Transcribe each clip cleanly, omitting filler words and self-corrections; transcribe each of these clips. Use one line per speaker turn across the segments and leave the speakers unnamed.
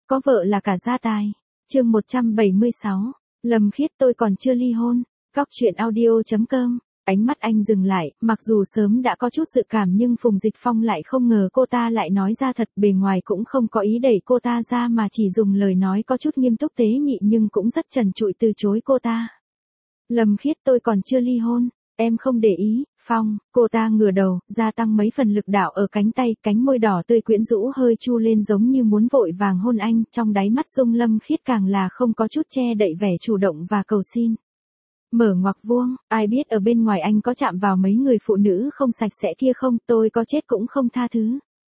có vợ là cả gia tài. Chương 176. Lâm Khiết tôi còn chưa ly hôn. Góc truyện audio.com. Ánh mắt anh dừng lại, mặc dù sớm đã có chút dự cảm nhưng Phùng Dịch Phong lại không ngờ cô ta lại nói ra thật, bề ngoài cũng không có ý đẩy cô ta ra mà chỉ dùng lời nói có chút nghiêm túc tế nhị nhưng cũng rất trần trụi từ chối cô ta. Lâm Khiết tôi còn chưa ly hôn, em không để ý, Phong, cô ta ngửa đầu, gia tăng mấy phần lực đạo ở cánh tay, cánh môi đỏ tươi quyến rũ hơi chu lên giống như muốn vội vàng hôn anh, trong đáy mắt Dung Lâm Khiết càng là không có chút che đậy vẻ chủ động và cầu xin. Mở ngoặc vuông, ai biết ở bên ngoài anh có chạm vào mấy người phụ nữ không sạch sẽ kia không, tôi có chết cũng không tha thứ.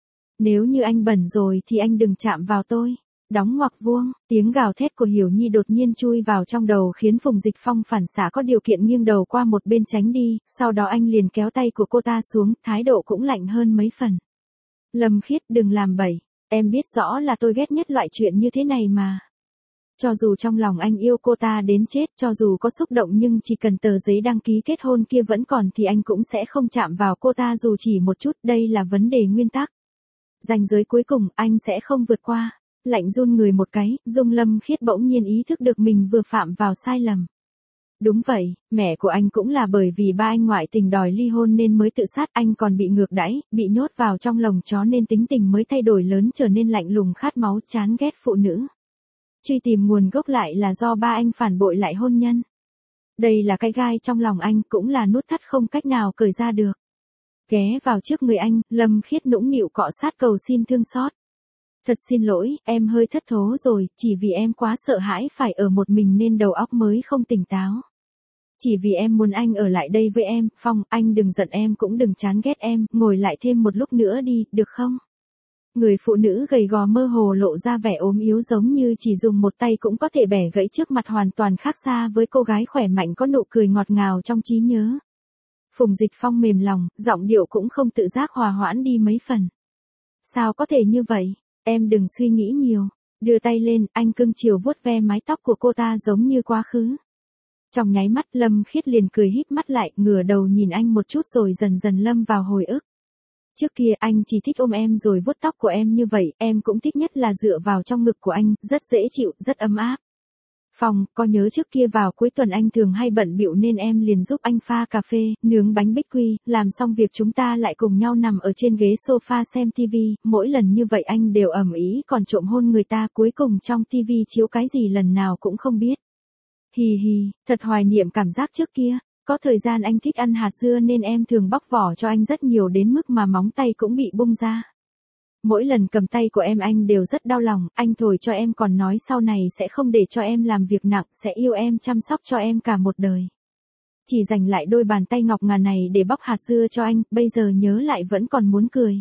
Nếu như anh bẩn rồi thì anh đừng chạm vào tôi. Đóng ngoặc vuông, tiếng gào thét của Hiểu Nhi đột nhiên chui vào trong đầu khiến Phùng Dịch Phong phản xạ có điều kiện nghiêng đầu qua một bên tránh đi, sau đó anh liền kéo tay của cô ta xuống, thái độ cũng lạnh hơn mấy phần. Lâm Khiết đừng làm bậy, em biết rõ là tôi ghét nhất loại chuyện như thế này mà. Cho dù trong lòng anh yêu cô ta đến chết, cho dù có xúc động nhưng chỉ cần tờ giấy đăng ký kết hôn kia vẫn còn thì anh cũng sẽ không chạm vào cô ta dù chỉ một chút, đây là vấn đề nguyên tắc. Ranh giới cuối cùng anh sẽ không vượt qua. Lạnh run người một cái, Dung Lâm Khiết bỗng nhiên ý thức được mình vừa phạm vào sai lầm. Đúng vậy, mẹ của anh cũng là bởi vì ba anh ngoại tình đòi ly hôn nên mới tự sát, anh còn bị ngược đãi, bị nhốt vào trong lồng chó nên tính tình mới thay đổi lớn trở nên lạnh lùng khát máu chán ghét phụ nữ. Truy tìm nguồn gốc lại là do ba anh phản bội lại hôn nhân. Đây là cái gai trong lòng anh, cũng là nút thắt không cách nào cởi ra được. Ghé vào trước người anh, Lâm Khiết nũng nịu cọ sát cầu xin thương xót. Thật xin lỗi, em hơi thất thố rồi, chỉ vì em quá sợ hãi phải ở một mình nên đầu óc mới không tỉnh táo. Chỉ vì em muốn anh ở lại đây với em, Phong, anh đừng giận em cũng đừng chán ghét em, ngồi lại thêm một lúc nữa đi, được không? Người phụ nữ gầy gò mơ hồ lộ ra vẻ ốm yếu giống như chỉ dùng một tay cũng có thể bẻ gãy trước mặt hoàn toàn khác xa với cô gái khỏe mạnh có nụ cười ngọt ngào trong trí nhớ. Phùng Dịch Phong mềm lòng, giọng điệu cũng không tự giác hòa hoãn đi mấy phần. Sao có thể như vậy? Em đừng suy nghĩ nhiều. Đưa tay lên, anh cưng chiều vuốt ve mái tóc của cô ta giống như quá khứ. Trong nháy mắt Lâm Khiết liền cười híp mắt lại, ngửa đầu nhìn anh một chút rồi dần dần lâm vào hồi ức. Trước kia anh chỉ thích ôm em rồi vuốt tóc của em như vậy, em cũng thích nhất là dựa vào trong ngực của anh, rất dễ chịu, rất ấm áp. Phong, có nhớ trước kia vào cuối tuần anh thường hay bận bịu nên em liền giúp anh pha cà phê, nướng bánh bích quy, làm xong việc chúng ta lại cùng nhau nằm ở trên ghế sofa xem TV, mỗi lần như vậy anh đều ầm ĩ còn trộm hôn người ta, cuối cùng trong TV chiếu cái gì lần nào cũng không biết. Hì hì, thật hoài niệm cảm giác trước kia, có thời gian anh thích ăn hạt dưa nên em thường bóc vỏ cho anh rất nhiều đến mức mà móng tay cũng bị bung ra. Mỗi lần cầm tay của em anh đều rất đau lòng, anh thổi cho em còn nói sau này sẽ không để cho em làm việc nặng, sẽ yêu em chăm sóc cho em cả một đời. Chỉ dành lại đôi bàn tay ngọc ngà này để bóc hạt dưa cho anh, bây giờ nhớ lại vẫn còn muốn cười.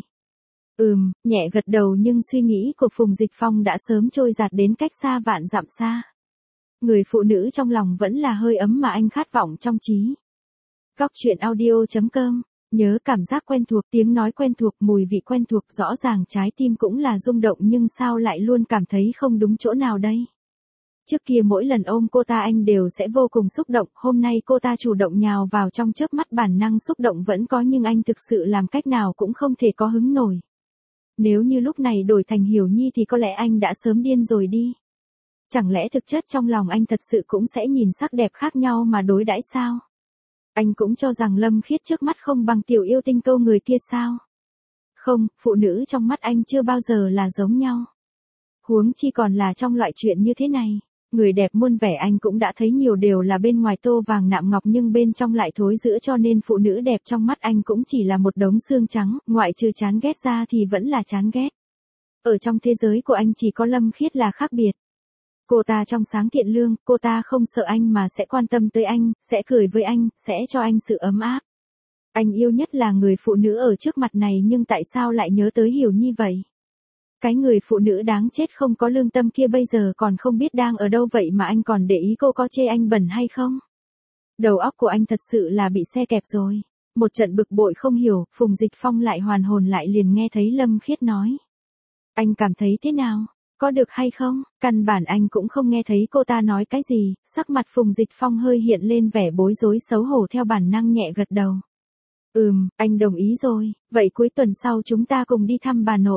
Nhẹ gật đầu nhưng suy nghĩ của Phùng Dịch Phong đã sớm trôi giạt đến cách xa vạn dặm xa. Người phụ nữ trong lòng vẫn là hơi ấm mà anh khát vọng trong trí. Góc truyện audio.com. Nhớ cảm giác quen thuộc, tiếng nói quen thuộc, mùi vị quen thuộc, rõ ràng trái tim cũng là rung động nhưng sao lại luôn cảm thấy không đúng chỗ nào đây. Trước kia mỗi lần ôm cô ta anh đều sẽ vô cùng xúc động, hôm nay cô ta chủ động nhào vào trong chớp mắt bản năng xúc động vẫn có nhưng anh thực sự làm cách nào cũng không thể có hứng nổi. Nếu như lúc này đổi thành Hiểu Nhi thì có lẽ anh đã sớm điên rồi đi. Chẳng lẽ thực chất trong lòng anh thật sự cũng sẽ nhìn sắc đẹp khác nhau mà đối đãi sao? Anh cũng cho rằng Lâm Khiết trước mắt không bằng tiểu yêu tinh câu người kia sao? Không, phụ nữ trong mắt anh chưa bao giờ là giống nhau. Huống chi còn là trong loại chuyện như thế này. Người đẹp muôn vẻ anh cũng đã thấy nhiều đều là bên ngoài tô vàng nạm ngọc nhưng bên trong lại thối rữa cho nên phụ nữ đẹp trong mắt anh cũng chỉ là một đống xương trắng, ngoại trừ chán ghét ra thì vẫn là chán ghét. Ở trong thế giới của anh chỉ có Lâm Khiết là khác biệt. Cô ta trong sáng thiện lương, cô ta không sợ anh mà sẽ quan tâm tới anh, sẽ cười với anh, sẽ cho anh sự ấm áp. Anh yêu nhất là người phụ nữ ở trước mặt này nhưng tại sao lại nhớ tới Hiểu Nhi vậy? Cái người phụ nữ đáng chết không có lương tâm kia bây giờ còn không biết đang ở đâu vậy mà anh còn để ý cô có chê anh bẩn hay không? Đầu óc của anh thật sự là bị xe kẹp rồi. Một trận bực bội không hiểu, Phùng Dịch Phong lại hoàn hồn lại liền nghe thấy Lâm Khiết nói. Anh cảm thấy thế nào? Có được hay không? Căn bản anh cũng không nghe thấy cô ta nói cái gì, sắc mặt Phùng Dịch Phong hơi hiện lên vẻ bối rối xấu hổ theo bản năng nhẹ gật đầu. Anh đồng ý rồi, vậy cuối tuần sau chúng ta cùng đi thăm bà nội.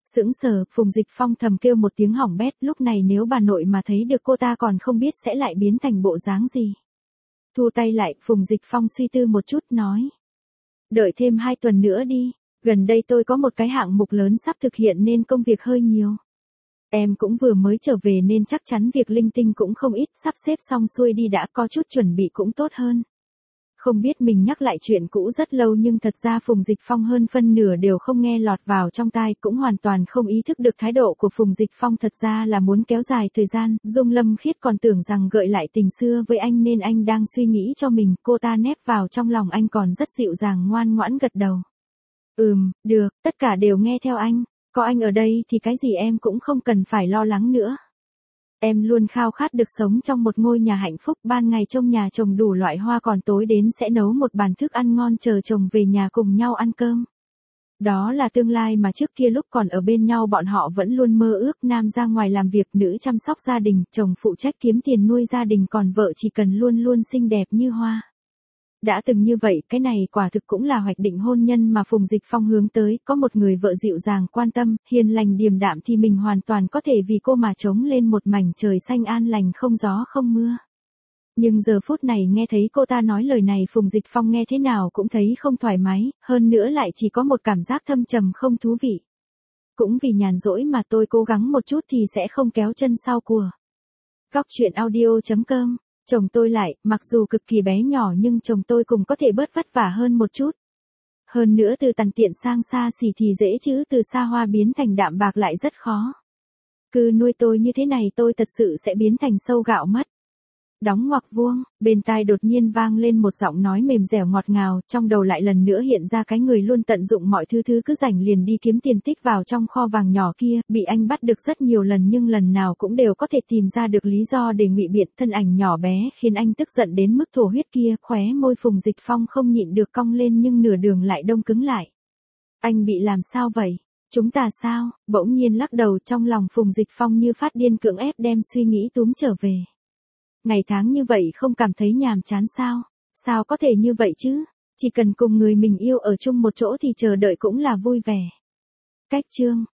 Sững sờ, Phùng Dịch Phong thầm kêu một tiếng hỏng bét, lúc này nếu bà nội mà thấy được cô ta còn không biết sẽ lại biến thành bộ dáng gì. Thu tay lại, Phùng Dịch Phong suy tư một chút nói. Đợi thêm 2 tuần nữa đi, gần đây tôi có một cái hạng mục lớn sắp thực hiện nên công việc hơi nhiều. Em cũng vừa mới trở về nên chắc chắn việc linh tinh cũng không ít, sắp xếp xong xuôi đi đã, có chút chuẩn bị cũng tốt hơn. Không biết mình nhắc lại chuyện cũ rất lâu nhưng thật ra Phùng Dịch Phong hơn phân nửa đều không nghe lọt vào trong tai, cũng hoàn toàn không ý thức được thái độ của Phùng Dịch Phong thật ra là muốn kéo dài thời gian. Dung Lâm Khiết còn tưởng rằng gợi lại tình xưa với anh nên anh đang suy nghĩ cho mình, cô ta nép vào trong lòng anh còn rất dịu dàng ngoan ngoãn gật đầu. Được, tất cả đều nghe theo anh, có anh ở đây thì cái gì em cũng không cần phải lo lắng nữa. Em luôn khao khát được sống trong một ngôi nhà hạnh phúc, ban ngày trong nhà trồng đủ loại hoa, còn tối đến sẽ nấu một bàn thức ăn ngon chờ chồng về nhà cùng nhau ăn cơm. Đó là tương lai mà trước kia lúc còn ở bên nhau bọn họ vẫn luôn mơ ước, nam ra ngoài làm việc, nữ chăm sóc gia đình, chồng phụ trách kiếm tiền nuôi gia đình, còn vợ chỉ cần luôn luôn xinh đẹp như hoa. Đã từng như vậy, cái này quả thực cũng là hoạch định hôn nhân mà Phùng Dịch Phong hướng tới, có một người vợ dịu dàng quan tâm, hiền lành điềm đạm thì mình hoàn toàn có thể vì cô mà trống lên một mảnh trời xanh an lành không gió không mưa. Nhưng giờ phút này nghe thấy cô ta nói lời này, Phùng Dịch Phong nghe thế nào cũng thấy không thoải mái, hơn nữa lại chỉ có một cảm giác thâm trầm không thú vị. Cũng vì nhàn rỗi mà tôi cố gắng một chút thì sẽ không kéo chân sau của. Góc truyện audio.com. Chồng tôi lại, mặc dù cực kỳ bé nhỏ nhưng chồng tôi cũng có thể bớt vất vả hơn một chút. Hơn nữa từ tằn tiện sang xa xỉ thì dễ chứ, từ xa hoa biến thành đạm bạc lại rất khó. Cứ nuôi tôi như thế này tôi thật sự sẽ biến thành sâu gạo mất. Đóng ngoặc vuông, bên tai đột nhiên vang lên một giọng nói mềm dẻo ngọt ngào, trong đầu lại lần nữa hiện ra cái người luôn tận dụng mọi thứ cứ rảnh liền đi kiếm tiền tích vào trong kho vàng nhỏ kia, bị anh bắt được rất nhiều lần nhưng lần nào cũng đều có thể tìm ra được lý do để ngụy biện, thân ảnh nhỏ bé khiến anh tức giận đến mức thổ huyết kia, khóe môi Phùng Dịch Phong không nhịn được cong lên nhưng nửa đường lại đông cứng lại. Anh bị làm sao vậy? Chúng ta sao? Bỗng nhiên lắc đầu, trong lòng Phùng Dịch Phong như phát điên cưỡng ép đem suy nghĩ túm trở về. Ngày tháng như vậy không cảm thấy nhàm chán sao? Sao có thể như vậy chứ? Chỉ cần cùng người mình yêu ở chung một chỗ thì chờ đợi cũng là vui vẻ. Cách chương